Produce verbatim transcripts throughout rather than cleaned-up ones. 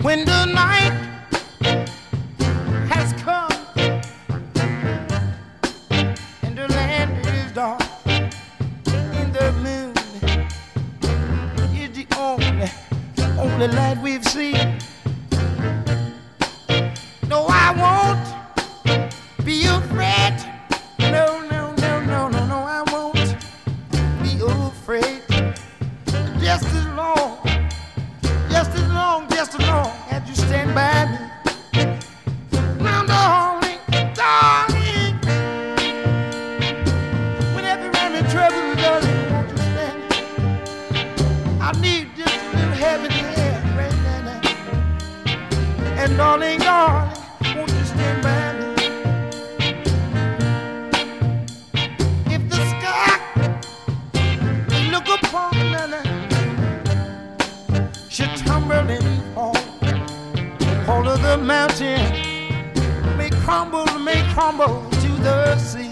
when the night has come and the land is dark and the moon is the only, only light we've seen. No, I won't be afraid. No, no, no, no, no, no, I won't be afraid. Just as long, just as long, just as long as you stand by me. Now, darling, darling, whenever I'm in trouble, darling, won't you stand? I need just a little heaven hand right now. And darling, darling, won't you stand by me? If the sky look upon me should tumble and fall, all of the mountain may crumble, may crumble to the sea.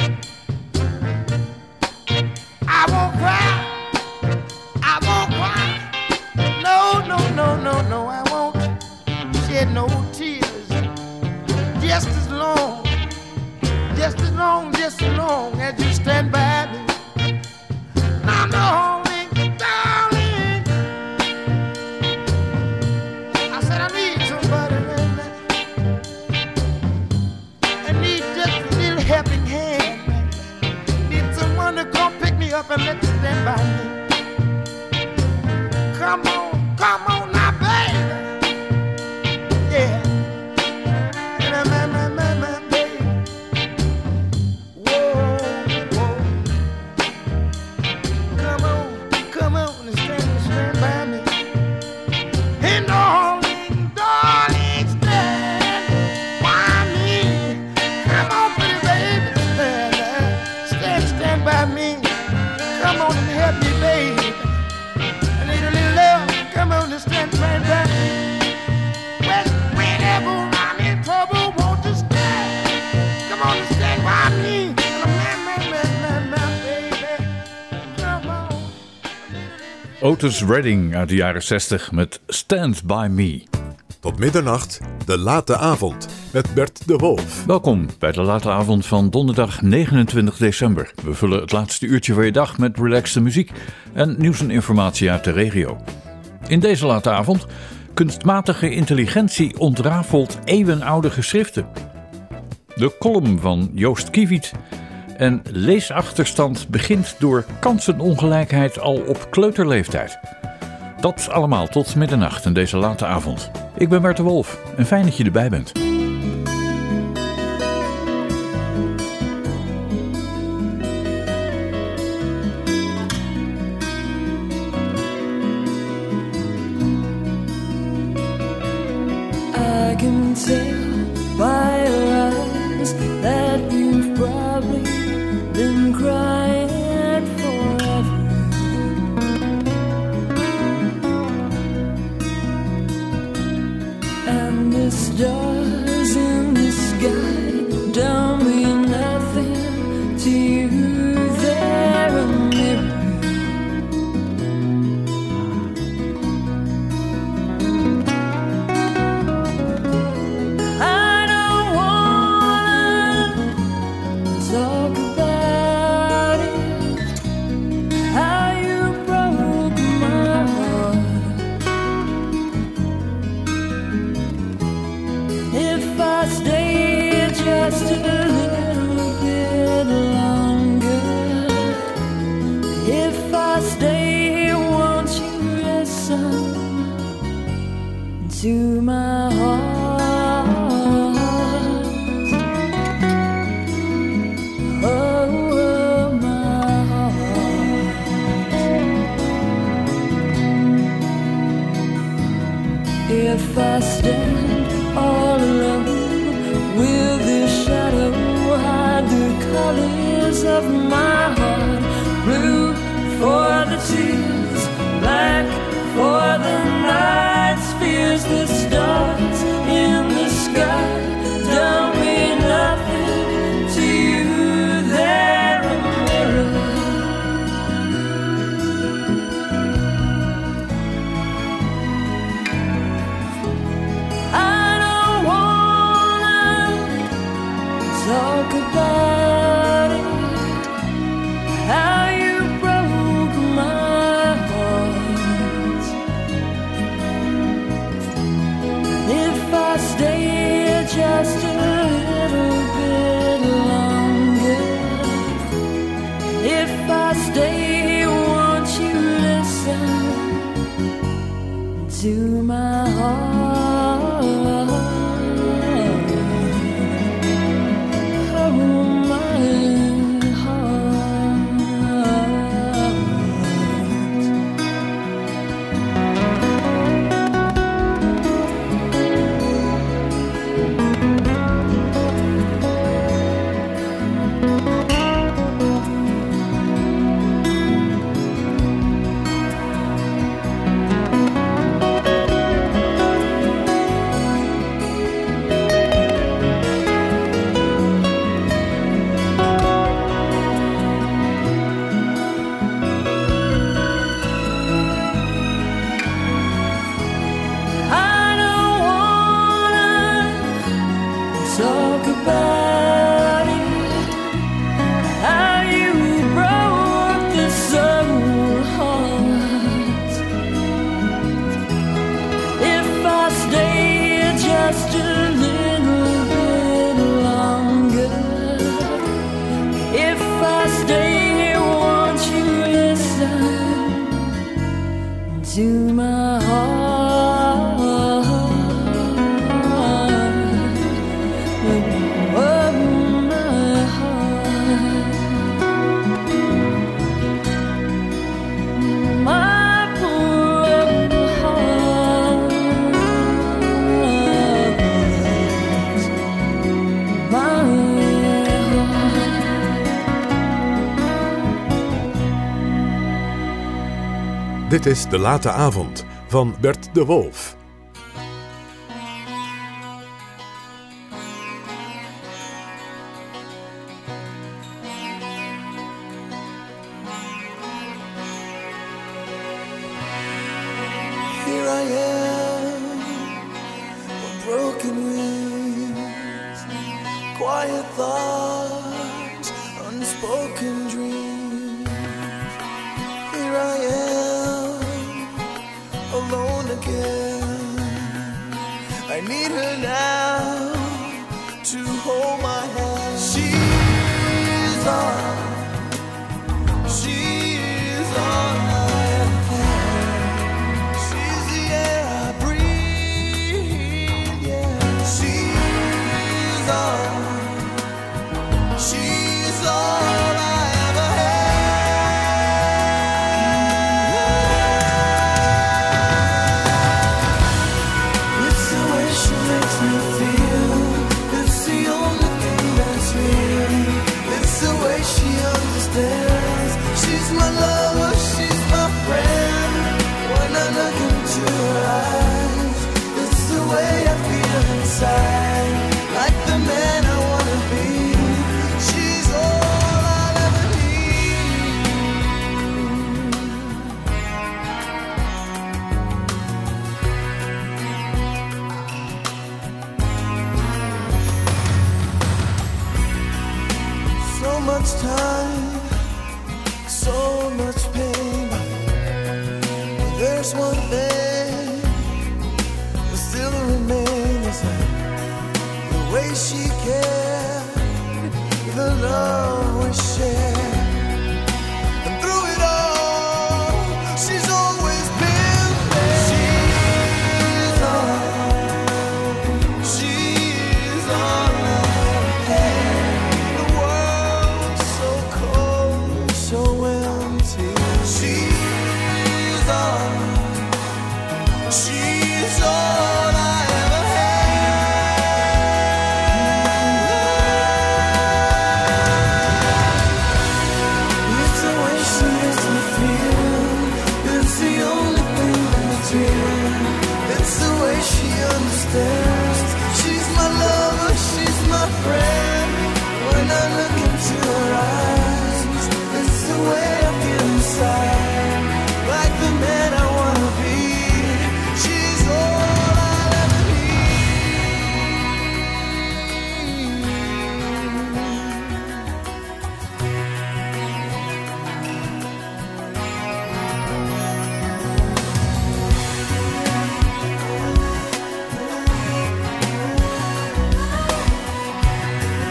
I won't cry, I won't cry. No, no, no, no, no, I won't shed no tears. Just as long, just as long, just as long as you stand by me. Now, darling, darling, I said I need somebody right now. I need just a little helping hand. Need someone to come pick me up and let me stand by me. Come on, come on now, baby. Yeah. Otis Redding uit de jaren zestig met Stand By Me. Tot middernacht, de late avond met Bert de Wolf. Welkom bij de late avond van donderdag negenentwintig december. We vullen het laatste uurtje van je dag met relaxte muziek en nieuws en informatie uit de regio. In deze late avond kunstmatige intelligentie ontrafelt eeuwenoude geschriften. De column van Joost Kiewiet. En leesachterstand begint door kansenongelijkheid al op kleuterleeftijd. Dat allemaal tot middernacht in deze late avond. Ik ben Bert de Wolf en fijn dat je erbij bent. I can tell by your eyes that you've probably been crying forever, and the stars in the sky don't mean nothing to you. They're a mirror. I don't wanna talk about it, how you broke my heart. If I stay just a little bit longer, if I stay, won't you listen to my heart? Oh, my heart. If I stand all alone, will this shadow hide the colors of my heart? Blue for the tears, black for the nights, fears the stars in the sky don't mean nothing to you. They're a mirror. to my heart. Oh, my heart. Talk about it, how you broke this old heart. If I stay here just a little bit longer, if I stay here, won't you listen to my heart? Dit is De Late Avond van Bert de Wolf. Here I am, with broken wings, quiet thoughts, unspoken dreams. Here I am, alone again. I need her now to hold my hand. She's all, she's all I have. She's the air I breathe, yeah. She's all, she's all I ever had. It's the way she makes me feel. It's the only thing that's real. It's the way she understands. She's my lover, she's my friend. When I look into her eyes, it's the way I feel inside. Like the man I wanna be. She's all I'll ever need. So much time, so much pain. There's one thing that still remains, the way she cared, the love we shared. And through it all, she's always been there. She's all, she's all I had. The world's so cold, so empty. She's all, she's all I ever had. It's the way she makes me feel. It's the only thing that's real. It's the way she understands. She's my lover, she's my friend. When I look into her eyes, it's the way I feel inside. Like the man I wanna be. She's all I'll ever need.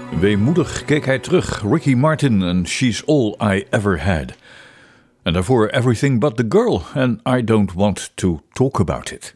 Weemoedig keek hij terug. Ricky Martin en She's All I Ever Had. En daarvoor Everything But The Girl en I Don't Want To Talk About It.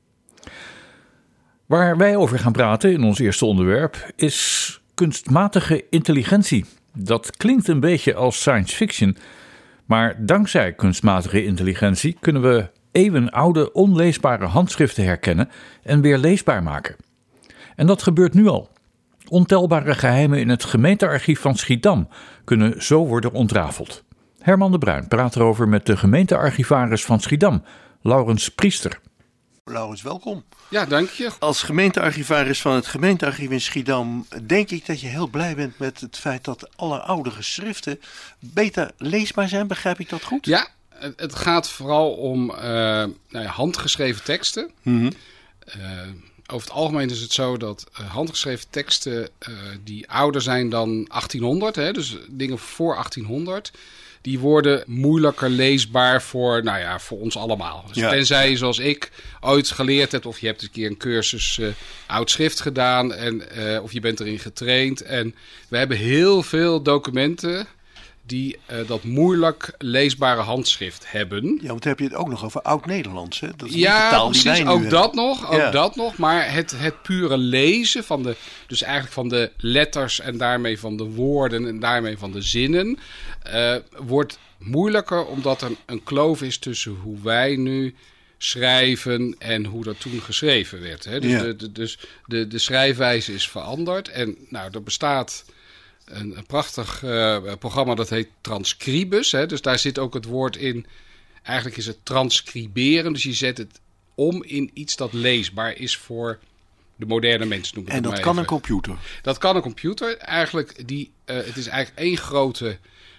Waar wij over gaan praten in ons eerste onderwerp is kunstmatige intelligentie. Dat klinkt een beetje als science fiction, maar dankzij kunstmatige intelligentie kunnen we eeuwenoude onleesbare handschriften herkennen en weer leesbaar maken. En dat gebeurt nu al. Ontelbare geheimen in het gemeentearchief van Schiedam kunnen zo worden ontrafeld. Herman de Bruin praat erover met de gemeentearchivaris van Schiedam, Laurens Priester. Laurens, welkom. Ja, dank je. Als gemeentearchivaris van het gemeentearchief in Schiedam denk ik dat je heel blij bent met het feit dat alle oude geschriften beter leesbaar zijn. Begrijp ik dat goed? Ja, het gaat vooral om uh, nou ja, handgeschreven teksten. Mm-hmm. Uh, over het algemeen is het zo dat uh, handgeschreven teksten uh, die ouder zijn dan achttienhonderd, hè, dus dingen voor achttienhonderd... die worden moeilijker leesbaar voor, nou ja, voor ons allemaal. Dus ja. Tenzij je zoals ik ooit geleerd hebt, of je hebt een keer een cursus uh, oud schrift gedaan, en, uh, of je bent erin getraind. En we hebben heel veel documenten die uh, dat moeilijk leesbare handschrift hebben. Ja, want dan heb je het ook nog over Oud-Nederlands, hè? Dat is ja, niet de taal die precies, wij nu ook dat hebben. nog, ook ja. dat nog. Maar het, het pure lezen van de, dus eigenlijk van de letters en daarmee van de woorden en daarmee van de zinnen, uh, wordt moeilijker omdat er een kloof is tussen hoe wij nu schrijven en hoe dat toen geschreven werd. Hè? Dus, Ja. de, de, dus de, de schrijfwijze is veranderd. En nou, er bestaat een, een prachtig uh, programma dat heet Transcribus. Hè? Dus daar zit ook het woord in. Eigenlijk is het transcriberen. Dus je zet het om in iets dat leesbaar is voor de moderne mens. Noem ik En het dat maar kan even. een computer. Dat kan een computer. Eigenlijk die, uh, het is eigenlijk één grote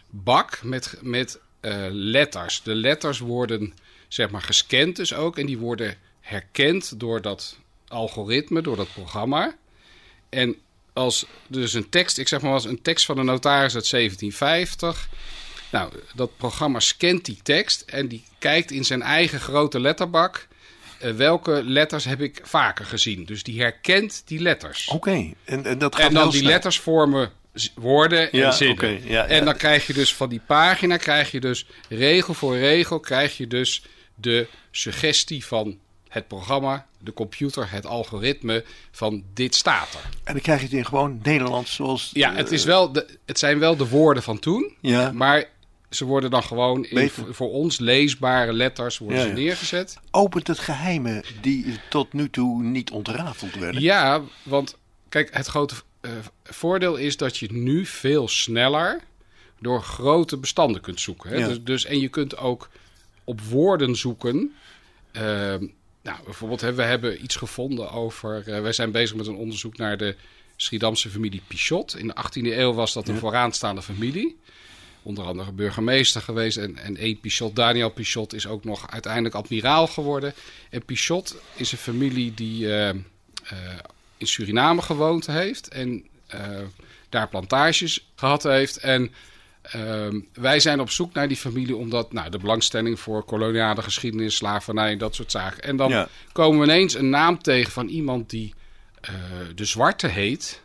bak met, met uh, letters. De letters worden zeg maar gescand dus ook. En die worden herkend door dat algoritme, door dat programma. En als dus een tekst, ik zeg maar als een tekst van een notaris uit zeventien vijftig. Nou, dat programma scant die tekst en die kijkt in zijn eigen grote letterbak. Uh, welke letters heb ik vaker gezien? Dus die herkent die letters. Oké, okay. en, en dat gaat En dan heel die snel. letters vormen woorden Ja, en zinnen. oké, ja, en ja. dan krijg je dus van die pagina, krijg je dus regel voor regel, krijg je dus de suggestie van het programma, de computer, het algoritme van dit staat er. En dan krijg je het in gewoon Nederlands zoals... Ja, het, is wel de, het zijn wel de woorden van toen, Ja. maar ze worden dan gewoon in, Beter. voor, voor ons leesbare letters worden Ja, ze ja. neergezet. Opent het geheimen die tot nu toe niet ontrafeld werden. Ja, want kijk, het grote uh, voordeel is dat je nu veel sneller door grote bestanden kunt zoeken. Hè? Ja. Dus, dus, en je kunt ook op woorden zoeken. Uh, nou, bijvoorbeeld, hè, we hebben iets gevonden over... Uh, wij zijn bezig met een onderzoek naar de Schiedamse familie Pichot. In de achttiende eeuw was dat een Ja. vooraanstaande familie. Onder andere burgemeester geweest. En, en één Pichot, Daniel Pichot, is ook nog uiteindelijk admiraal geworden. En Pichot is een familie die uh, uh, in Suriname gewoond heeft. En uh, daar plantages gehad heeft. En uh, wij zijn op zoek naar die familie omdat nou, de belangstelling voor koloniale geschiedenis, slavernij en dat soort zaken. En dan Ja. komen we ineens een naam tegen van iemand die uh, de Zwarte heet.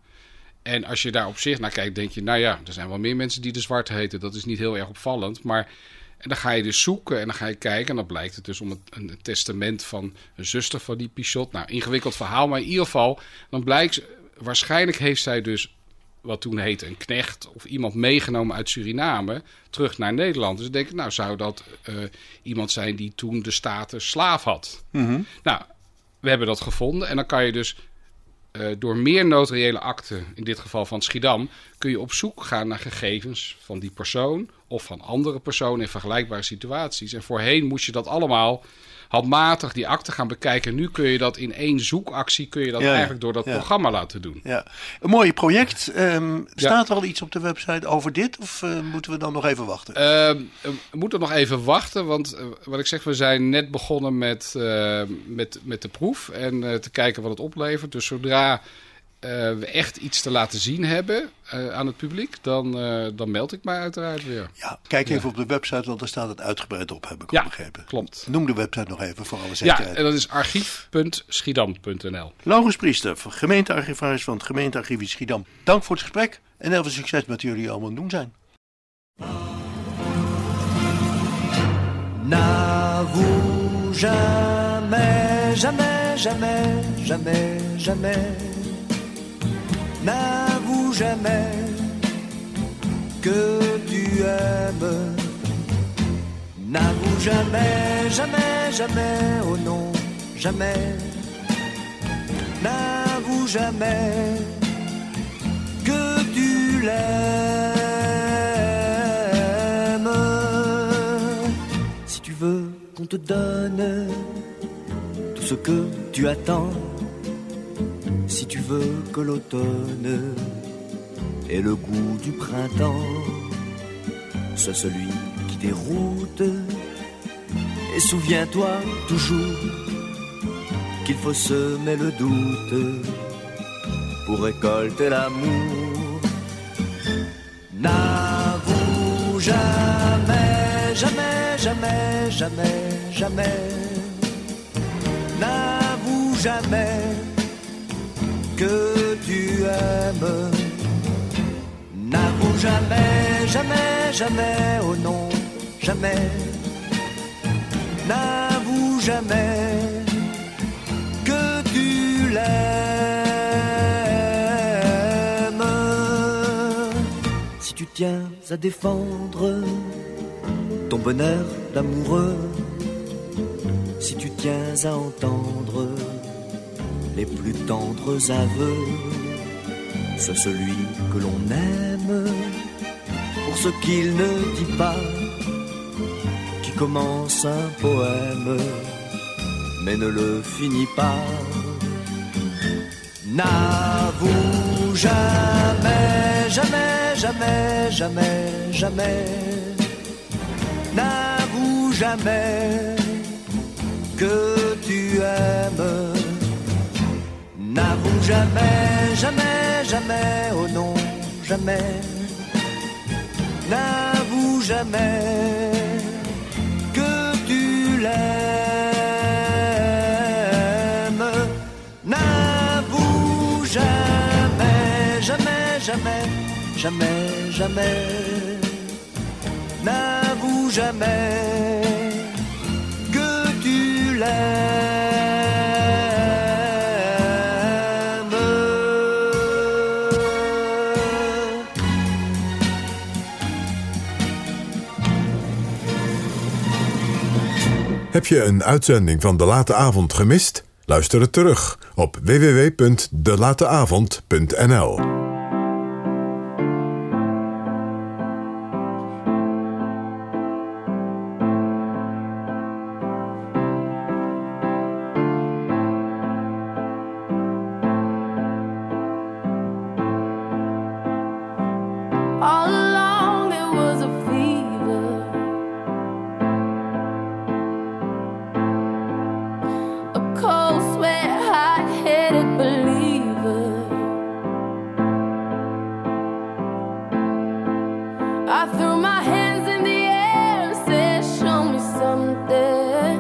En als je daar op zich naar kijkt, denk je, nou ja, er zijn wel meer mensen die de Zwarte heten. Dat is niet heel erg opvallend. Maar en dan ga je dus zoeken en dan ga je kijken. En dan blijkt het dus om het, een testament van een zuster van die Pichot. Nou, ingewikkeld verhaal, maar in ieder geval, dan blijkt, waarschijnlijk heeft zij dus wat toen heette een knecht of iemand meegenomen uit Suriname terug naar Nederland. Dus dan denk ik, nou zou dat uh, iemand zijn die toen de status slaaf had. Mm-hmm. Nou, we hebben dat gevonden en dan kan je dus uh, door meer notariële akten, in dit geval van Schiedam, kun je op zoek gaan naar gegevens van die persoon of van andere personen in vergelijkbare situaties. En voorheen moest je dat allemaal handmatig die akte gaan bekijken. Nu kun je dat in één zoekactie, kun je dat Ja, ja. eigenlijk door dat Ja. programma laten doen. Ja. Een mooi project. Um, Ja. Staat er al iets op de website over dit? Of uh, moeten we dan nog even wachten? Uh, we moeten nog even wachten, want uh, wat ik zeg, we zijn net begonnen met, uh, met, met de proef en uh, te kijken wat het oplevert. Dus zodra uh, we echt iets te laten zien hebben uh, aan het publiek, dan, uh, dan meld ik mij uiteraard weer. Ja, kijk even Ja. op de website, want daar staat het uitgebreid op, heb ik Ja, al begrepen. klopt. Noem de website nog even voor alle Ja, zekerheid. en dat is archief punt schiedam punt n l. Laurens Priester, gemeentearchivaris van het gemeentearchief in Schiedam. Dank voor het gesprek en heel veel succes met jullie allemaal aan het doen zijn. N'avoue jamais, jamais, jamais, jamais, jamais. N'avoue jamais que tu aimes. N'avoue jamais, jamais, jamais, oh non, jamais. N'avoue jamais que tu l'aimes. Si tu veux qu'on te donne tout ce que tu attends, si tu veux que l'automne ait le goût du printemps, sois celui qui déroute. Et souviens-toi toujours qu'il faut semer le doute pour récolter l'amour. N'avoue jamais, jamais, jamais, jamais, jamais. N'avoue jamais que tu aimes. N'avoue jamais, jamais, jamais, oh non, jamais. N'avoue jamais que tu l'aimes. Si tu tiens à défendre ton bonheur d'amoureux, si tu tiens à entendre les plus tendres aveux, sois celui que l'on aime pour ce qu'il ne dit pas, qui commence un poème mais ne le finit pas. N'avoue jamais, jamais, jamais, jamais, jamais. N'avoue jamais que tu aimes. N'avoue jamais, jamais, jamais, oh non, jamais. N'avoue jamais que tu l'aimes. N'avoue jamais, jamais, jamais, jamais, jamais. N'avoue jamais que tu l'aimes. Heb je een uitzending van De Late Avond gemist? Luister het terug op w w w punt de late avond punt n l. All along there was a fever, a cold sweat, hot-headed believer. I threw my hands in the air and said, show me something.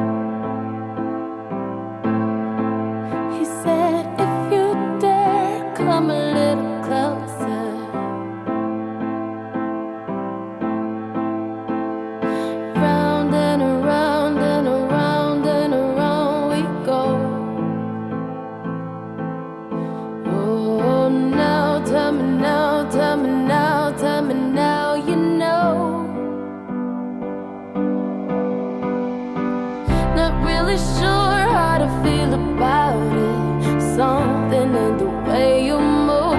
He said, if you dare, come a little closer. Round and around and around and around we go. Oh, now tell me now, tell me now, tell me now, you know. Not really sure how to feel about it. Something in the way you move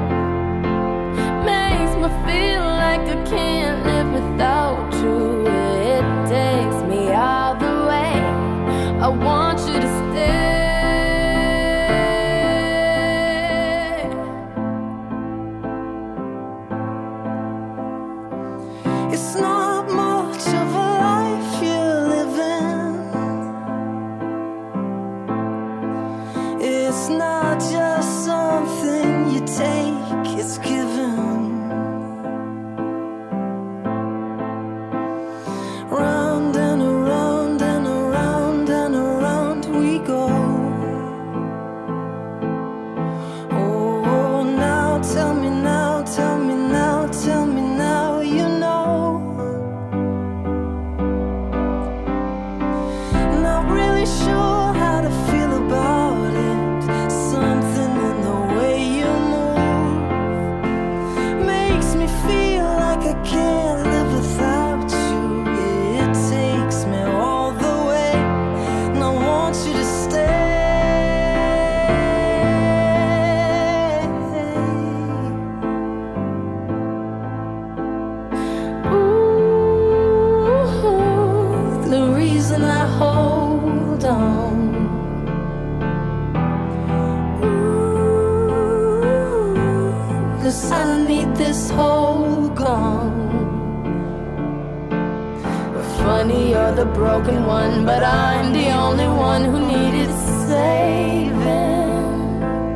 makes me feel like I can't live without you. It takes me all the way. I want you to stay. It's not much of a life you're living. It's not just some you take is given. Round and around and around and around we go. Oh, now tell me now, tell me now, tell me now, you know. Not really sure how to feel about it. Something in the way you move makes me feel like I can't live without you. It takes me all the way, and I want you to stay. Ooh, the reason I hold on. Ooh, 'cause I need this whole gone. Funny, you're the broken one, but I'm the only one who needed saving.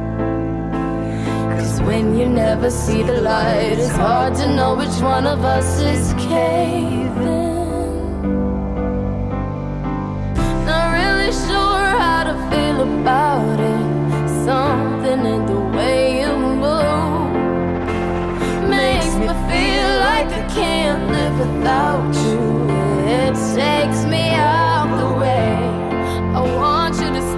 'Cause when you never see the light, it's hard to know which one of us is caving. Not really sure how to feel about it. Something in the way you move makes me feel like I can't live without you. It takes me out the way. I want you to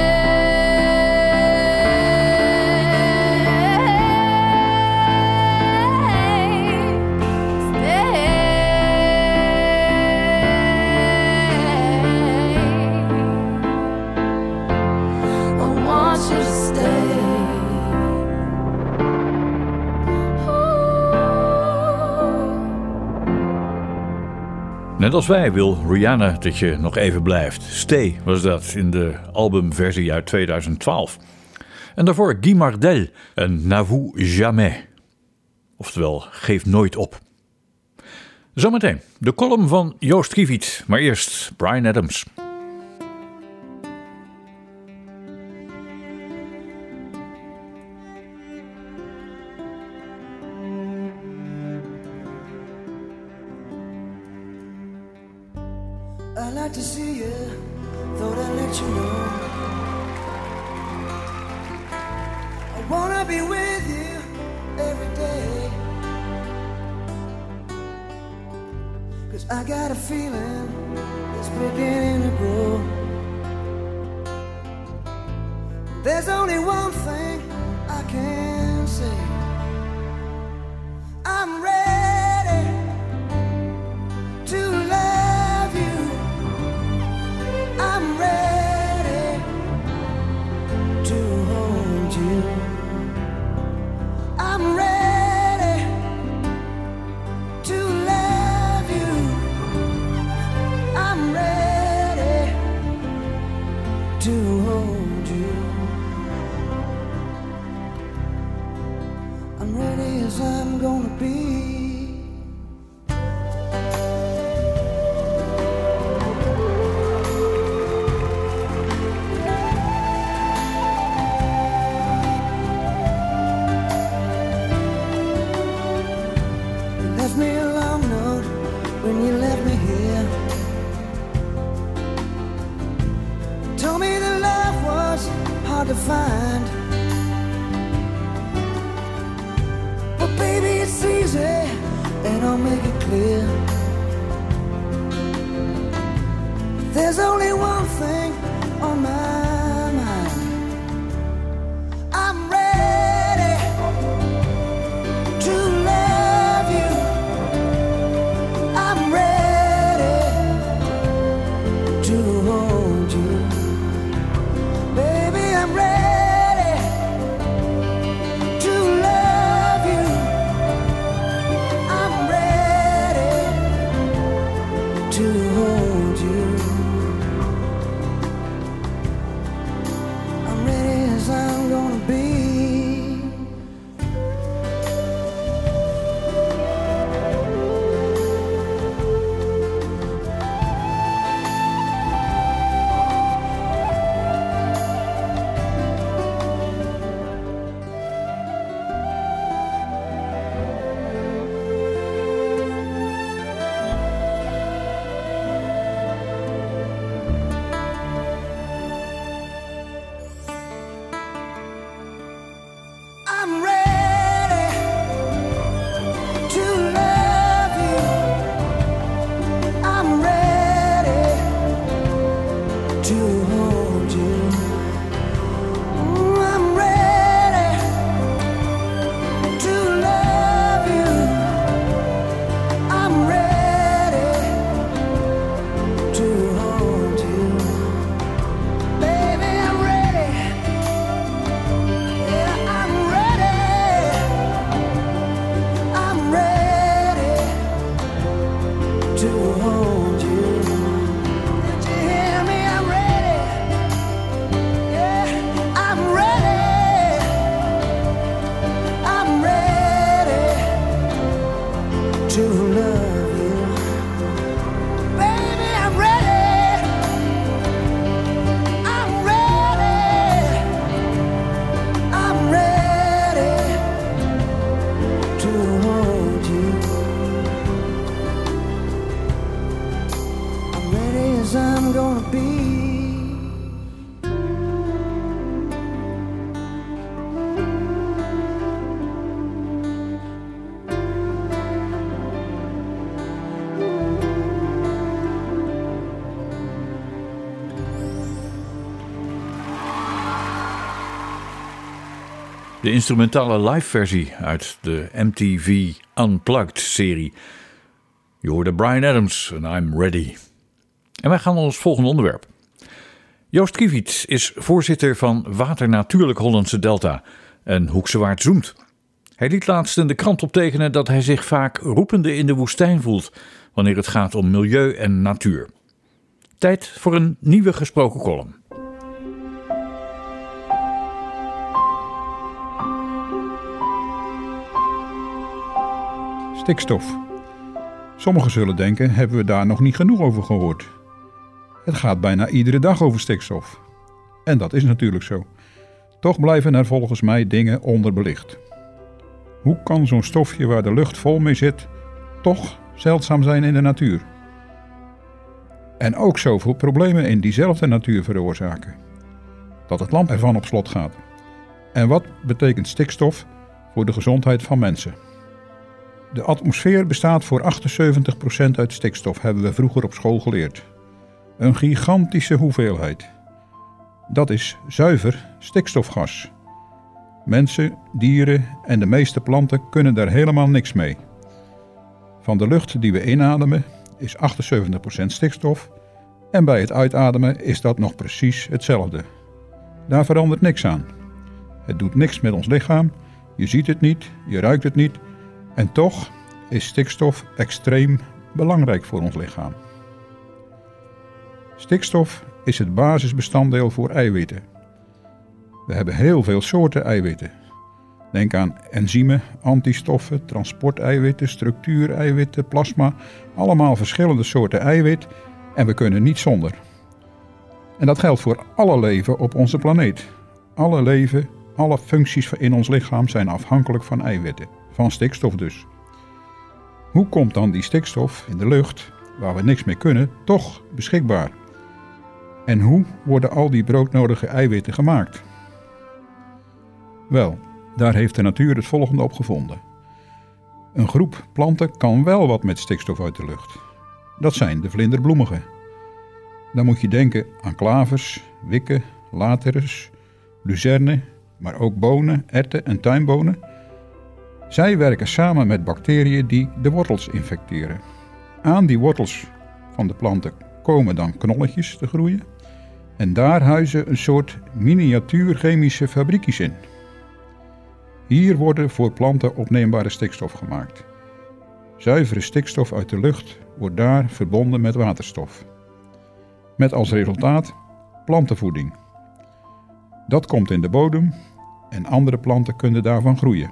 Net als wij wil Rihanna dat je nog even blijft. Stay was dat in de albumversie uit tweeduizend twaalf. En daarvoor Guy Mardel en N'avoue jamais. Oftewel, geef nooit op. Zometeen de column van Joost Kiewiet, maar eerst Bryan Adams. I'd like to see you, thought I'd let you know. I wanna be with you every day. 'Cause I got a feeling it's beginning to grow. There's only one thing I can say. I'm ready to love you. I'm ready to hold you. I'm ready to love you. I'm ready to hold you. I'm ready as I'm gonna be. To find, but baby it's easy, and I'll make it clear. There's only one thing on my mind. I'm ready to love you. I'm ready to hold you. Baby, I'm ready to love you. I'm ready to hold you. De instrumentale live-versie uit de M T V Unplugged-serie. Je hoorde Bryan Adams en I'm Ready. En wij gaan naar ons volgende onderwerp. Joost Kiewiets is voorzitter van Water Natuurlijk Hollandse Delta en Hoekse Waard zoemt. Hij liet laatst in de krant optekenen dat hij zich vaak roepende in de woestijn voelt wanneer het gaat om milieu en natuur. Tijd voor een nieuwe gesproken column. Stikstof. Sommigen zullen denken, hebben we daar nog niet genoeg over gehoord? Het gaat bijna iedere dag over stikstof. En dat is natuurlijk zo. Toch blijven er volgens mij dingen onderbelicht. Hoe kan zo'n stofje waar de lucht vol mee zit, toch zeldzaam zijn in de natuur? En ook zoveel problemen in diezelfde natuur veroorzaken. Dat het land ervan op slot gaat. En wat betekent stikstof voor de gezondheid van mensen? De atmosfeer bestaat voor achtenzeventig procent uit stikstof, hebben we vroeger op school geleerd. Een gigantische hoeveelheid. Dat is zuiver stikstofgas. Mensen, dieren en de meeste planten kunnen daar helemaal niks mee. Van de lucht die we inademen is achtenzeventig procent stikstof en bij het uitademen is dat nog precies hetzelfde. Daar verandert niks aan. Het doet niks met ons lichaam, je ziet het niet, je ruikt het niet en toch is stikstof extreem belangrijk voor ons lichaam. Stikstof is het basisbestanddeel voor eiwitten. We hebben heel veel soorten eiwitten. Denk aan enzymen, antistoffen, transporteiwitten, structuureiwitten, plasma. Allemaal verschillende soorten eiwit en we kunnen niet zonder. En dat geldt voor alle leven op onze planeet. Alle leven, alle functies in ons lichaam zijn afhankelijk van eiwitten. Van stikstof dus. Hoe komt dan die stikstof in de lucht, waar we niks mee kunnen, toch beschikbaar? En hoe worden al die broodnodige eiwitten gemaakt? Wel, daar heeft de natuur het volgende op gevonden. Een groep planten kan wel wat met stikstof uit de lucht. Dat zijn de vlinderbloemigen. Dan moet je denken aan klavers, wikken, laterus, luzerne, maar ook bonen, erwten en tuinbonen. Zij werken samen met bacteriën die de wortels infecteren. Aan die wortels van de planten komen dan knolletjes te groeien. En daar huizen een soort miniatuur chemische fabriekjes in. Hier worden voor planten opneembare stikstof gemaakt. Zuivere stikstof uit de lucht wordt daar verbonden met waterstof. Met als resultaat plantenvoeding. Dat komt in de bodem en andere planten kunnen daarvan groeien.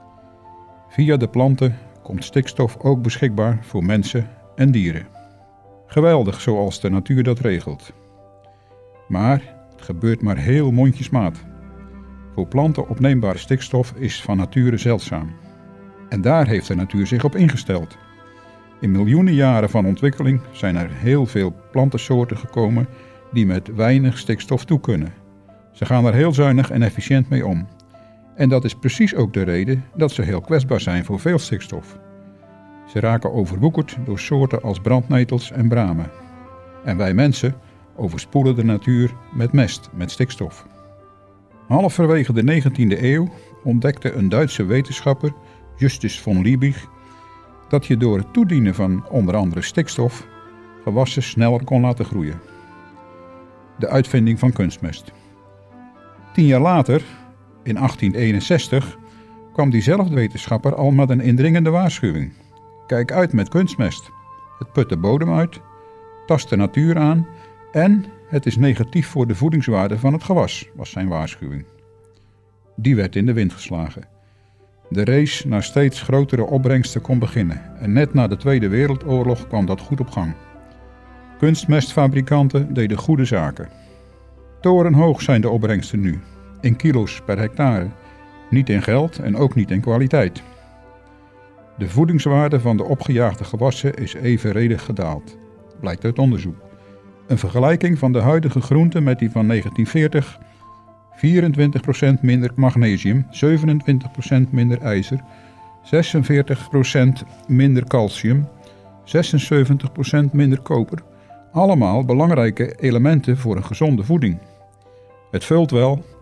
Via de planten komt stikstof ook beschikbaar voor mensen en dieren. Geweldig zoals de natuur dat regelt. Maar het gebeurt maar heel mondjesmaat. Voor planten opneembare stikstof is van nature zeldzaam. En daar heeft de natuur zich op ingesteld. In miljoenen jaren van ontwikkeling zijn er heel veel plantensoorten gekomen die met weinig stikstof toe kunnen. Ze gaan er heel zuinig en efficiënt mee om. En dat is precies ook de reden dat ze heel kwetsbaar zijn voor veel stikstof. Ze raken overwoekerd door soorten als brandnetels en bramen. En wij mensen overspoelen de natuur met mest, met stikstof. Halverwege de negentiende eeuw ontdekte een Duitse wetenschapper, Justus von Liebig, dat je door het toedienen van onder andere stikstof gewassen sneller kon laten groeien. De uitvinding van kunstmest. Tien jaar later, in achttien eenenzestig, kwam diezelfde wetenschapper al met een indringende waarschuwing. Kijk uit met kunstmest. Het put de bodem uit, tast de natuur aan en het is negatief voor de voedingswaarde van het gewas, was zijn waarschuwing. Die werd in de wind geslagen. De race naar steeds grotere opbrengsten kon beginnen en net na de Tweede Wereldoorlog kwam dat goed op gang. Kunstmestfabrikanten deden goede zaken. Torenhoog zijn de opbrengsten nu, in kilo's per hectare, niet in geld en ook niet in kwaliteit. De voedingswaarde van de opgejaagde gewassen is evenredig gedaald, blijkt uit onderzoek. Een vergelijking van de huidige groenten met die van negentien veertig... vierentwintig procent minder magnesium, zevenentwintig procent minder ijzer, zesenveertig procent minder calcium, zesenzeventig procent minder koper. Allemaal belangrijke elementen voor een gezonde voeding. Het vult wel,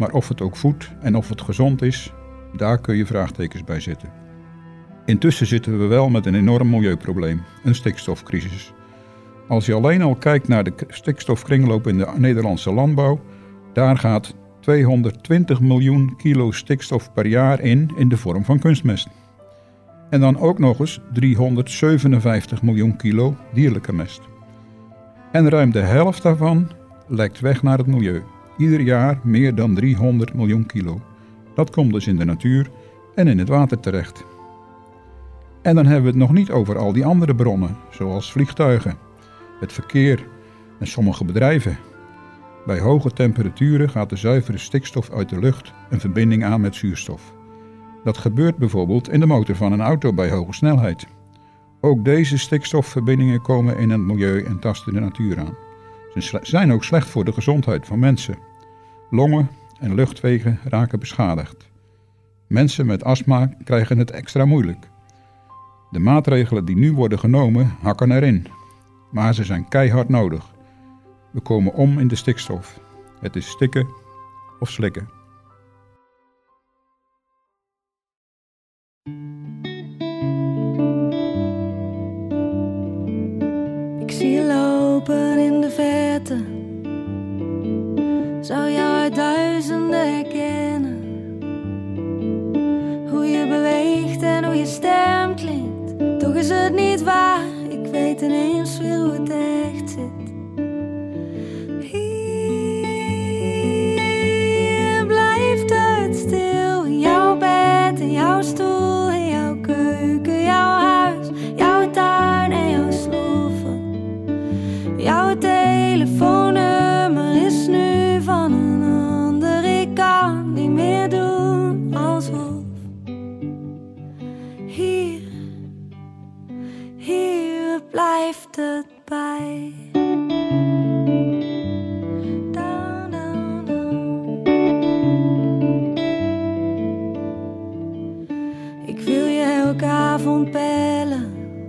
Maar of het ook voedt en of het gezond is, daar kun je vraagtekens bij zetten. Intussen zitten we wel met een enorm milieuprobleem, een stikstofcrisis. Als je alleen al kijkt naar de stikstofkringloop in de Nederlandse landbouw, daar gaat tweehonderdtwintig miljoen kilo stikstof per jaar in, in de vorm van kunstmest. En dan ook nog eens driehonderdzevenenvijftig miljoen kilo dierlijke mest. En ruim de helft daarvan lekt weg naar het milieu. Ieder jaar meer dan driehonderd miljoen kilo. Dat komt dus in de natuur en in het water terecht. En dan hebben we het nog niet over al die andere bronnen, zoals vliegtuigen, het verkeer en sommige bedrijven. Bij hoge temperaturen gaat de zuivere stikstof uit de lucht een verbinding aan met zuurstof. Dat gebeurt bijvoorbeeld in de motor van een auto bij hoge snelheid. Ook deze stikstofverbindingen komen in het milieu en tasten de natuur aan. Ze zijn ook slecht voor de gezondheid van mensen. Longen en luchtwegen raken beschadigd. Mensen met astma krijgen het extra moeilijk. De maatregelen die nu worden genomen hakken erin. Maar ze zijn keihard nodig. We komen om in de stikstof. Het is stikken of slikken. Ik zie je lopen in de verte. Zou jou uit duizenden herkennen. Hoe je beweegt en hoe je stem klinkt. Toch is het niet waar. Ik weet ineens weer hoe het echt zit. Hier blijft het stil. In jouw bed, in jouw stoel, in jouw keuken, jouw huis, jouw tuin en jouw sloffen. Jouw telefoonnummer is nu van een ander. Ik kan niet meer doen alsof. Hier, hier blijft het bij. Down, down, down. Ik wil je elke avond bellen.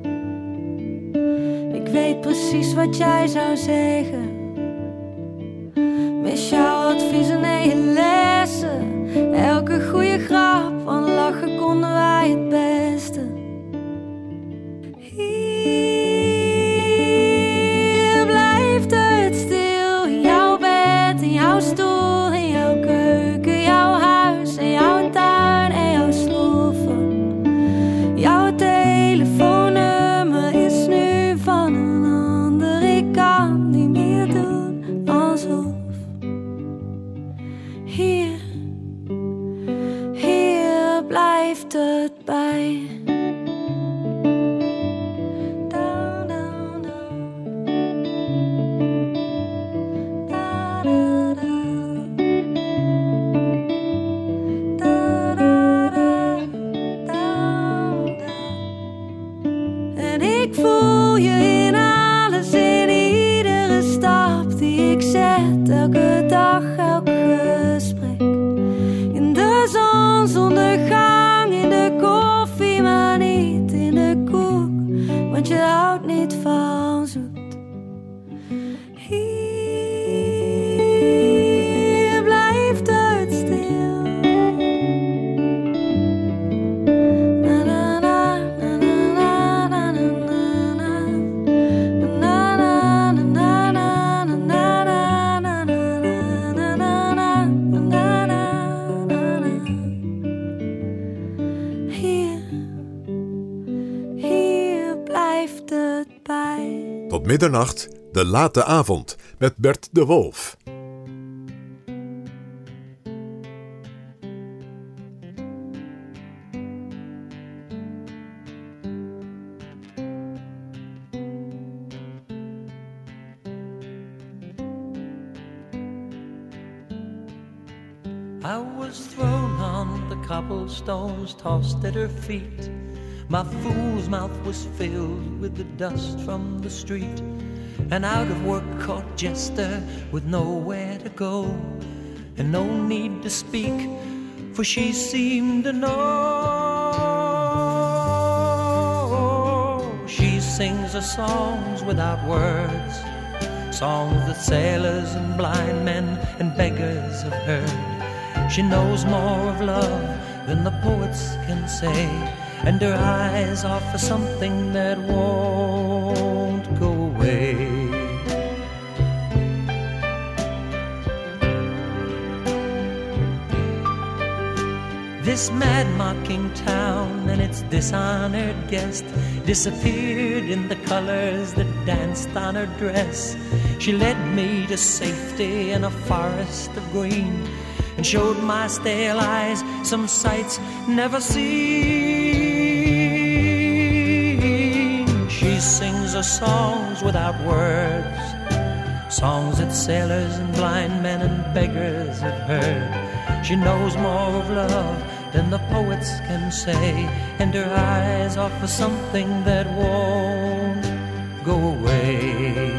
Ik weet precies wat jij zou zeggen. Mis jouw adviezen en je lessen. Elke goede grap, van lachen konden wij het beste. Hier blijft het stil. In jouw bed, in jouw stoel, in jouw keuken, jouw huis en jouw tuin en jouw sloffen. Jouw telefoonnummer is nu van een ander. Ik kan niet meer doen alsof. Hier, hier blijft het bij. Down, down, down. Da, da, da. Da, da, da. Down, down. En ik voel je in alles, in iedere stap die ik zet. Elke dag, elk gesprek. In de zonsondergang, in de koffie, maar niet in de koek. Want je houdt niet van zoet. Hier blijft het stil. Na na na na na na na na na. Na na na na na na na na na na na na na na. Hier, hier blijft het bij. Tot middernacht, de late avond, met Bert de Wolf. I was thrown on the cobblestones, tossed at her feet. My fool's mouth was filled with the dust from the street. An out-of-work court jester with nowhere to go, and no need to speak, for she seemed to know. She sings her songs without words, songs that sailors and blind men and beggars have heard. She knows more of love than the poets can say, and her eyes offer something that won't go away. This mad mocking town and its dishonored guest disappeared in the colors that danced on her dress. She led me to safety in a forest of green and showed my stale eyes some sights never seen. She sings her songs without words, songs that sailors and blind men and beggars have heard. She knows more of love than the poets can say, and her eyes offer something that won't go away.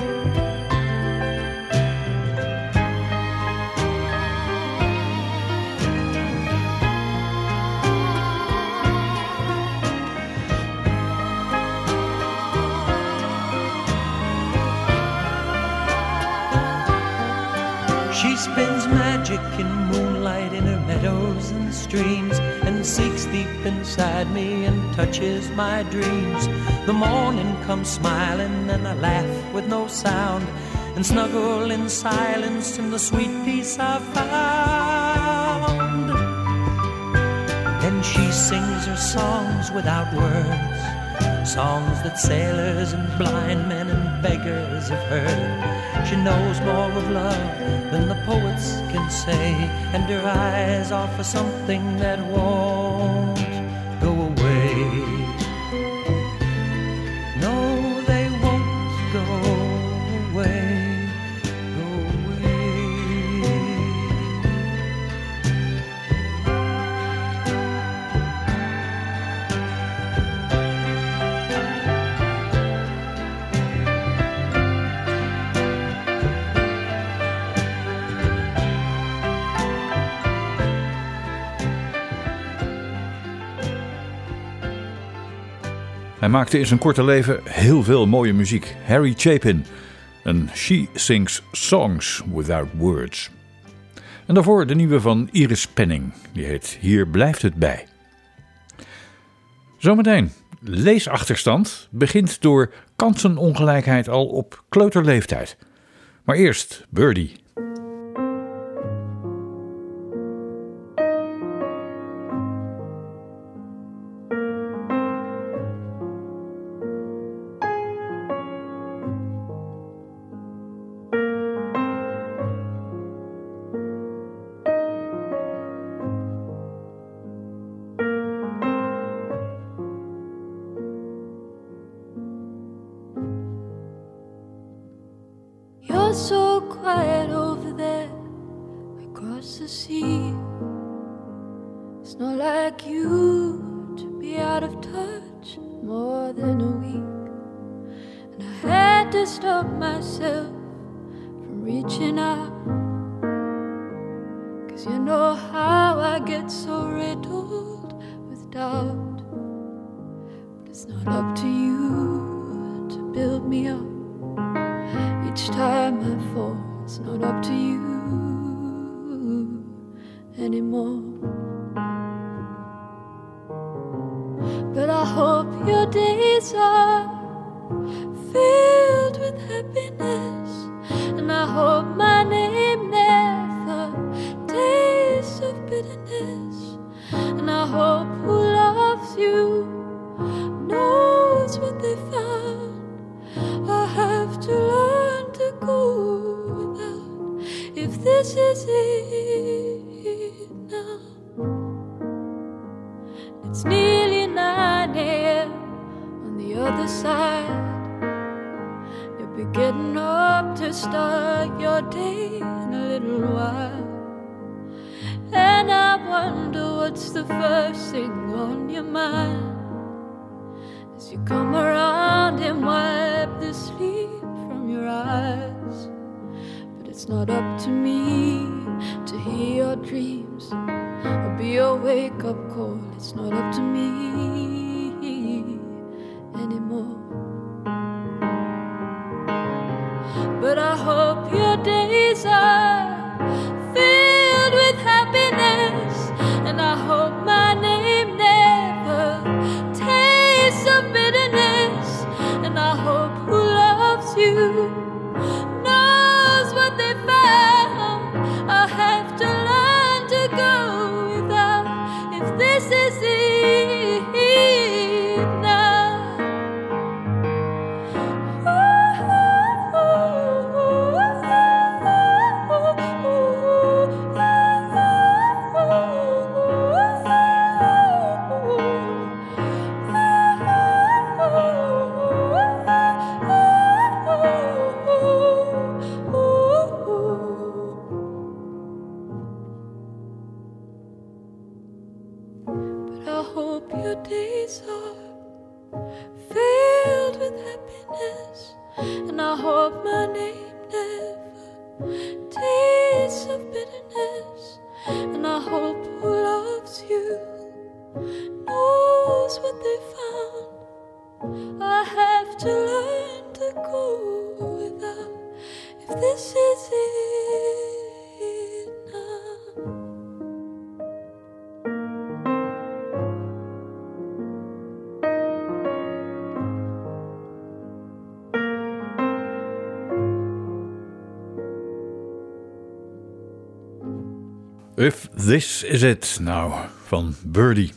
She spins magic in moonlight in her meadows and streams, and seeks deep inside me and touches my dreams. The morning comes smiling and I laugh with no sound, and snuggle in silence in the sweet peace I've found. Then she sings her songs without words, songs that sailors and blind men and beggars have heard. She knows more of love than the poets can say, and her eyes offer something that won't go away. No, they won't go away, go away. Hij maakte in zijn korte leven heel veel mooie muziek. Harry Chapin en She Sings Songs Without Words. En daarvoor de nieuwe van Iris Penning. Die heet Hier blijft het bij. Zometeen. Leesachterstand begint door kansenongelijkheid al op kleuterleeftijd. Maar eerst Birdie. You're so quiet over there across the sea. It's not like you to be out of touch more than a week. And I had to stop myself from reaching out, 'cause you know how I get so riddled with doubt. But it's not up to you to build me up. Each time I fall, it's not up to you anymore. But I hope your days are filled with happiness, and I hope my name never tastes of bitterness, and I hope who loves you knows what they found. I have to learn to go without, if this is it now. It's nearly nine a.m. on the other side. You'll be getting up to start your day in a little while, and I wonder what's the first thing on your mind as you come around and wipe the sleep from your eyes. But it's not up to me to hear your dreams or be your wake-up call. It's not up to me anymore. But I hope your days are filled with happiness, this is it now. I hope your days are filled with happiness, and I hope my name never tastes of bitterness, and I hope who loves you knows what they found. I have to learn to go without, if this is it now. If This Is It, nou, van Birdie.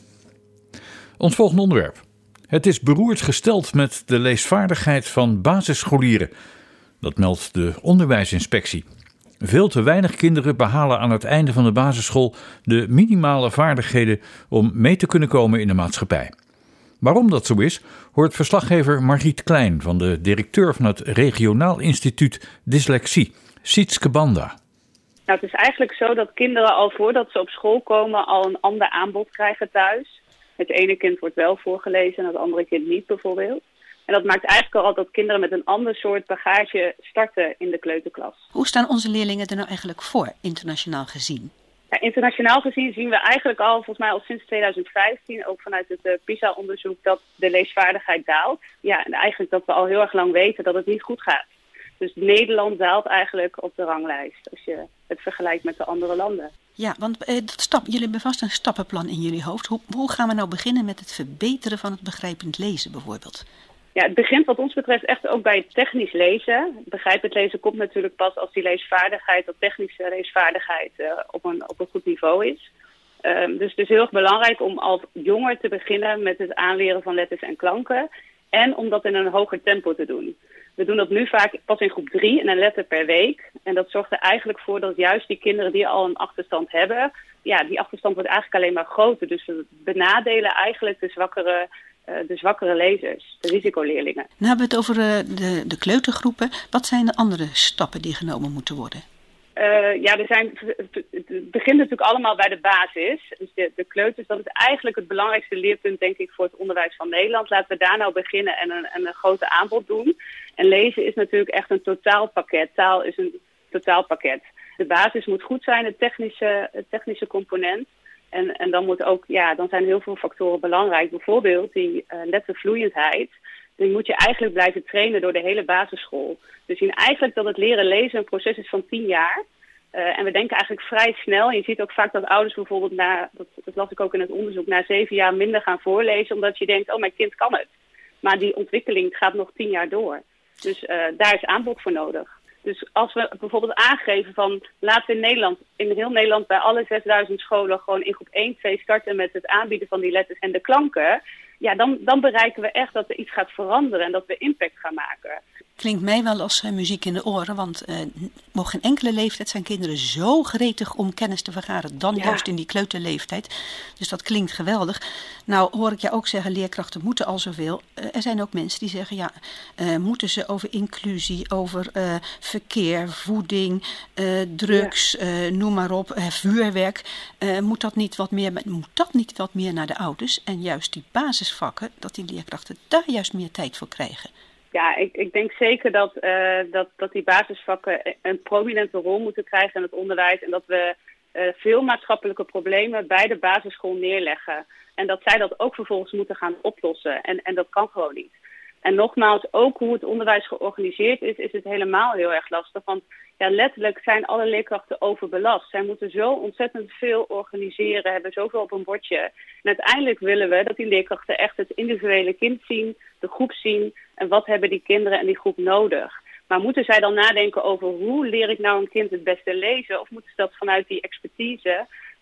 Ons volgende onderwerp. Het is beroerd gesteld met de leesvaardigheid van basisscholieren. Dat meldt de onderwijsinspectie. Veel te weinig kinderen behalen aan het einde van de basisschool de minimale vaardigheden om mee te kunnen komen in de maatschappij. Waarom dat zo is, hoort verslaggever Margriet Klein van de directeur van het Regionaal Instituut Dyslexie, Sietske Banda. Nou, het is eigenlijk zo dat kinderen al voordat ze op school komen al een ander aanbod krijgen thuis. Het ene kind wordt wel voorgelezen en het andere kind niet bijvoorbeeld. En dat maakt eigenlijk al dat kinderen met een ander soort bagage starten in de kleuterklas. Hoe staan onze leerlingen er nou eigenlijk voor, internationaal gezien? Ja, internationaal gezien zien we eigenlijk al, volgens mij al sinds tweeduizend vijftien, ook vanuit het uh, PISA-onderzoek, dat de leesvaardigheid daalt. Ja, en eigenlijk dat we al heel erg lang weten dat het niet goed gaat. Dus Nederland daalt eigenlijk op de ranglijst, als je het vergelijkt met de andere landen. Ja, want eh, dat stap, jullie hebben vast een stappenplan in jullie hoofd. Hoe, hoe gaan we nou beginnen met het verbeteren van het begrijpend lezen bijvoorbeeld? Ja, het begint wat ons betreft echt ook bij het technisch lezen. Begrijpend lezen komt natuurlijk pas als die leesvaardigheid, dat technische leesvaardigheid, uh, op, een, op een goed niveau is. Um, dus het is heel erg belangrijk om al jonger te beginnen met het aanleren van letters en klanken. En om dat in een hoger tempo te doen. We doen dat nu vaak pas in groep drie en een letter per week. En dat zorgt er eigenlijk voor dat juist die kinderen die al een achterstand hebben, ja, die achterstand wordt eigenlijk alleen maar groter. Dus we benadelen eigenlijk de zwakkere, uh, de zwakkere lezers, de risicoleerlingen. Nou hebben we het over uh, de, de kleutergroepen. Wat zijn de andere stappen die genomen moeten worden? Uh, ja, er zijn, het begint natuurlijk allemaal bij de basis. Dus de, de kleuters, dat is eigenlijk het belangrijkste leerpunt, denk ik, voor het onderwijs van Nederland. Laten we daar nou beginnen en een, en een grote aanbod doen. En lezen is natuurlijk echt een totaalpakket. Taal is een totaalpakket. De basis moet goed zijn, het technische, het technische component. En, en dan, moet ook, ja, dan zijn heel veel factoren belangrijk. Bijvoorbeeld die uh, lettervloeiendheid. Die moet je eigenlijk blijven trainen door de hele basisschool. Dus zien eigenlijk dat het leren lezen een proces is van tien jaar. Uh, en we denken eigenlijk vrij snel. En je ziet ook vaak dat ouders bijvoorbeeld, na, dat, dat las ik ook in het onderzoek, na zeven jaar minder gaan voorlezen. Omdat je denkt, oh, mijn kind kan het. Maar die ontwikkeling gaat nog tien jaar door. Dus uh, daar is aanbod voor nodig. Dus als we bijvoorbeeld aangeven van, laten we in Nederland, in heel Nederland bij alle zesduizend scholen gewoon in groep één, twee starten met het aanbieden van die letters en de klanken. Ja, dan, dan bereiken we echt dat er iets gaat veranderen en dat we impact gaan maken. Klinkt mij wel als uh, muziek in de oren, want uh, nog geen enkele leeftijd zijn kinderen zo gretig om kennis te vergaren, dan ja. juist in die kleuterleeftijd. Dus dat klinkt geweldig. Nou hoor ik jou ook zeggen, leerkrachten moeten al zoveel. Uh, er zijn ook mensen die zeggen, ja, uh, moeten ze over inclusie, over uh, verkeer, voeding, uh, drugs, ja. uh, noem maar op, uh, vuurwerk. Uh, moet, dat niet wat meer, moet dat niet wat meer naar de ouders en juist die basisvakken, dat die leerkrachten daar juist meer tijd voor krijgen? Ja, ik, ik denk zeker dat, uh, dat, dat die basisvakken een prominente rol moeten krijgen in het onderwijs. En dat we uh, veel maatschappelijke problemen bij de basisschool neerleggen. En dat zij dat ook vervolgens moeten gaan oplossen. En, en dat kan gewoon niet. En nogmaals, ook hoe het onderwijs georganiseerd is, is het helemaal heel erg lastig. Want ja, letterlijk zijn alle leerkrachten overbelast. Zij moeten zo ontzettend veel organiseren, hebben zoveel op een bordje. En uiteindelijk willen we dat die leerkrachten echt het individuele kind zien, de groep zien. En wat hebben die kinderen en die groep nodig? Maar moeten zij dan nadenken over hoe leer ik nou een kind het beste lezen? Of moeten ze dat vanuit die expertise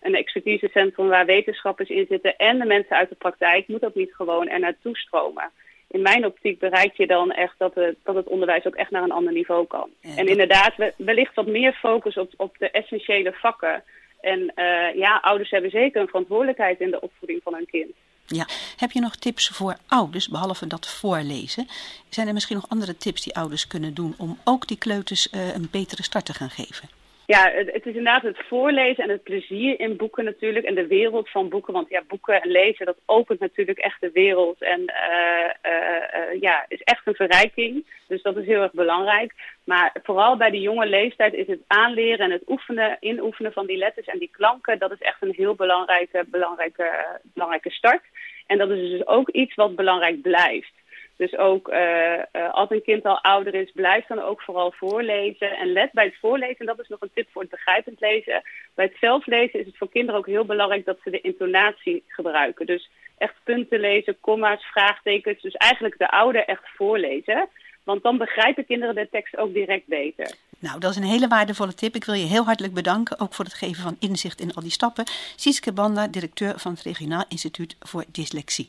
een expertisecentrum waar wetenschappers in zitten en de mensen uit de praktijk, moet ook niet gewoon er naartoe stromen. In mijn optiek bereik je dan echt dat het, dat het onderwijs ook echt naar een ander niveau kan. Ja, en inderdaad, wellicht wat meer focus op, op de essentiële vakken. En uh, ja, ouders hebben zeker een verantwoordelijkheid in de opvoeding van hun kind. Ja, heb je nog tips voor ouders, behalve dat voorlezen? Zijn er misschien nog andere tips die ouders kunnen doen om ook die kleuters uh, een betere start te gaan geven? Ja, het, het is inderdaad het voorlezen en het plezier in boeken natuurlijk en de wereld van boeken. Want ja, boeken en lezen, dat opent natuurlijk echt de wereld en uh, uh, uh, ja, is echt een verrijking. Dus dat is heel erg belangrijk. Maar vooral bij de jonge leeftijd is het aanleren en het oefenen, inoefenen van die letters en die klanken, dat is echt een heel belangrijke, belangrijke, belangrijke start. En dat is dus ook iets wat belangrijk blijft. Dus ook uh, uh, als een kind al ouder is, blijf dan ook vooral voorlezen. En let bij het voorlezen, dat is nog een tip voor het begrijpend lezen. Bij het zelflezen is het voor kinderen ook heel belangrijk dat ze de intonatie gebruiken. Dus echt punten lezen, komma's, vraagtekens. Dus eigenlijk de ouder echt voorlezen. Want dan begrijpen kinderen de tekst ook direct beter. Nou, dat is een hele waardevolle tip. Ik wil je heel hartelijk bedanken, ook voor het geven van inzicht in al die stappen. Sietske Banda, directeur van het Regionaal Instituut voor Dyslexie.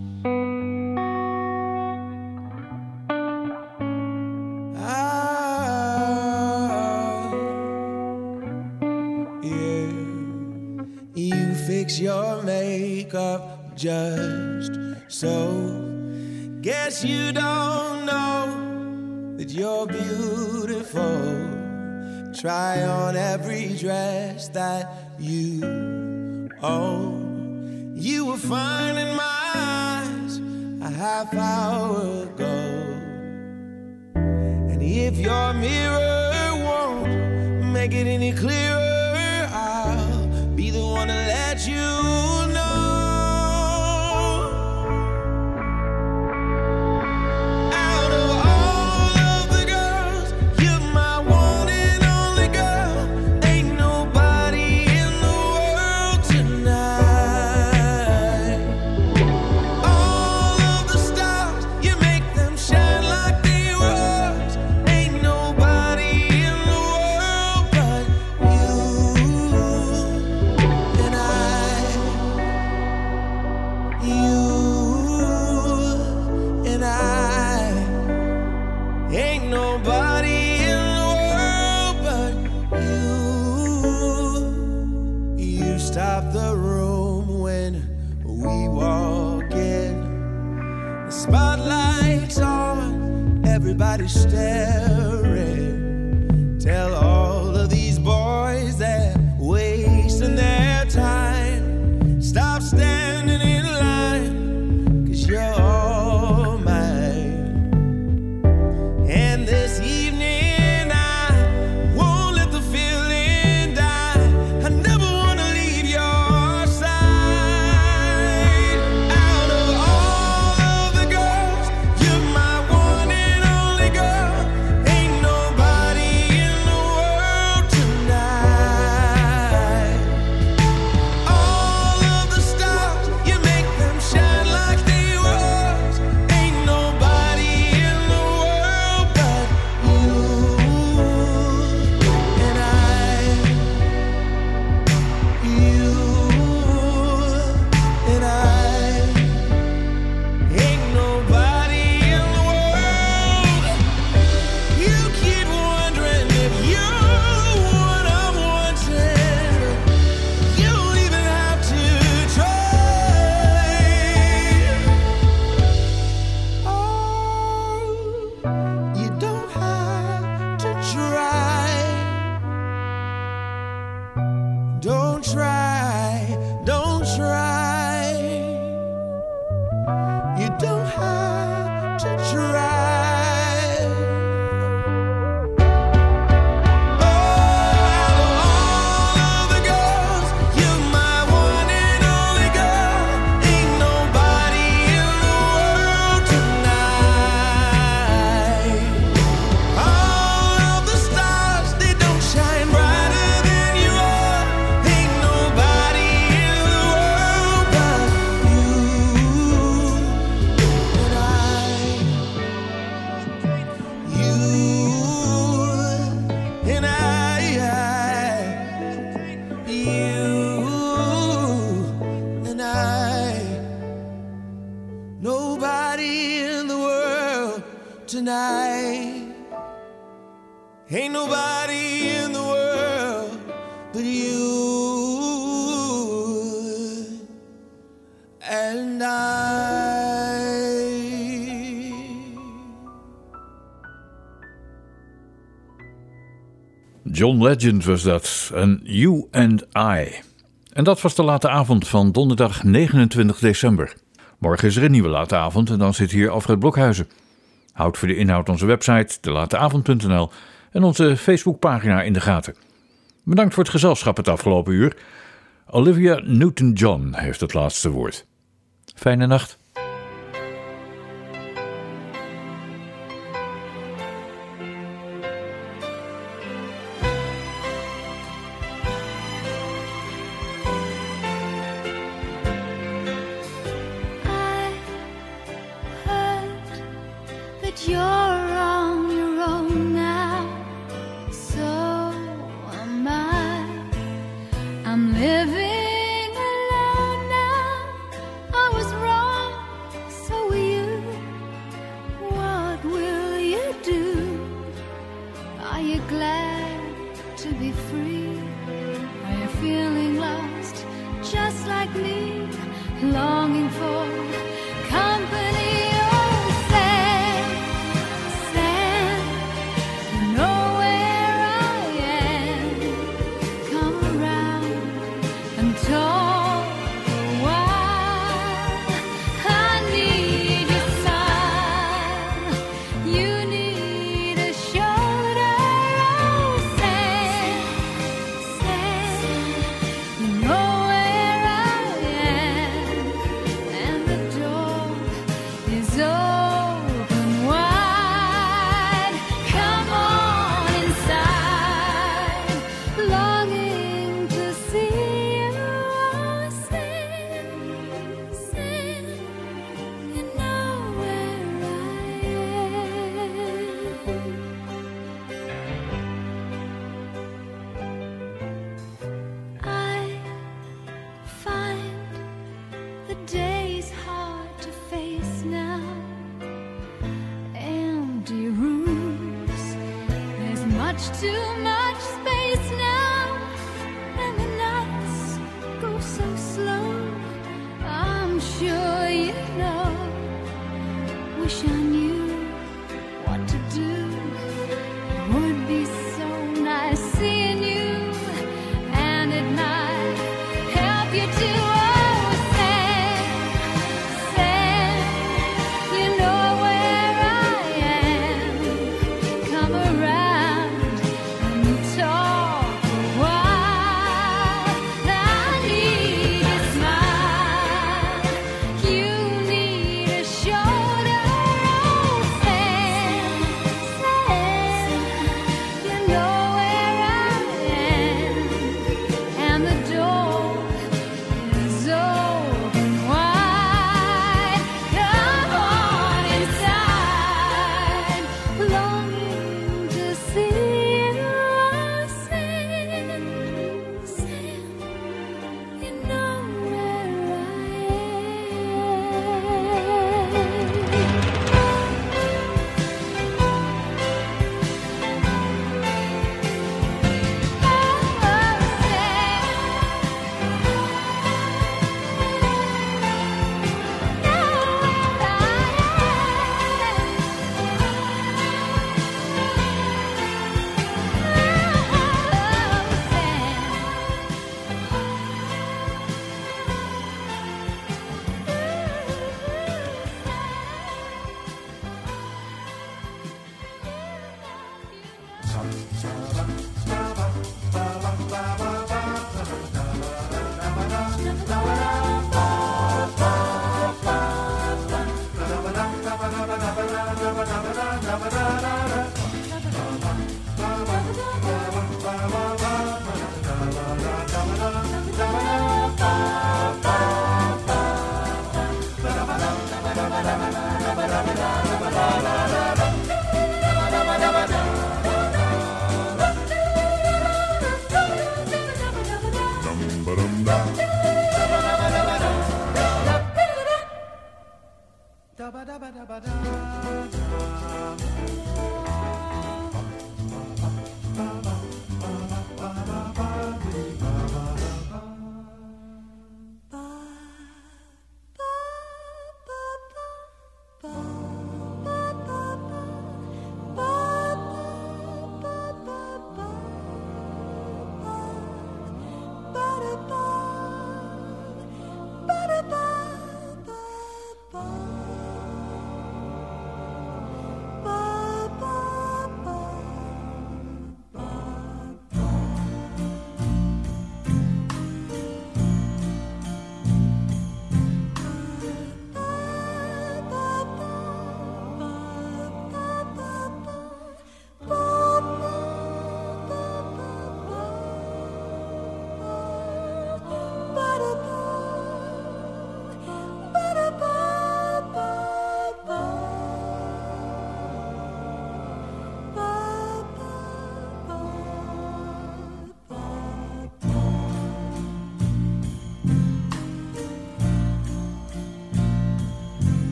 You fix your makeup just so. Guess you don't know that you're beautiful. Try on every dress that you own. You were fine in my eyes a half hour ago. And if your mirror won't make it any clearer, I'll be the one to let you know. Out of all of the girls, you're my one and only girl. Ain't nobody in the world tonight. All of the stars, you make them shine like they were. Ain't nobody in the world but you. And I, you, and I, ain't nobody in the world but you. You stop the room when we walk in. The spotlight's on, everybody's staring. Tell all of these boys they're wasting their time. Stop standing in line, 'cause you're all mine. And this evening I won't let the feeling die. I never wanna leave your side. Out of all of the girls, you're my one and only girl. Ain't nobody in the world tonight. All of the stars, tonight. Ain't nobody in the world but you and I. John Legend was dat, en You and I. En dat was de late avond van donderdag negenentwintig december. Morgen is er een nieuwe late avond en dan zit hier Alfred Blokhuizen. Houd voor de inhoud onze website de late avond punt n l en onze Facebookpagina in de gaten. Bedankt voor het gezelschap het afgelopen uur. Olivia Newton-John heeft het laatste woord. Fijne nacht. You're on your own now, so am I. I'm living alone now. I was wrong, so were you. What will you do? Are you glad to be free? Are you feeling lost, just like me, longing for company? Too much space now, and the nights go so slow. I'm sure you know. Wish I knew what to do. It would be so nice seeing you, and it might help you to. Oh, Sam, Sam, you know where I am. Come around.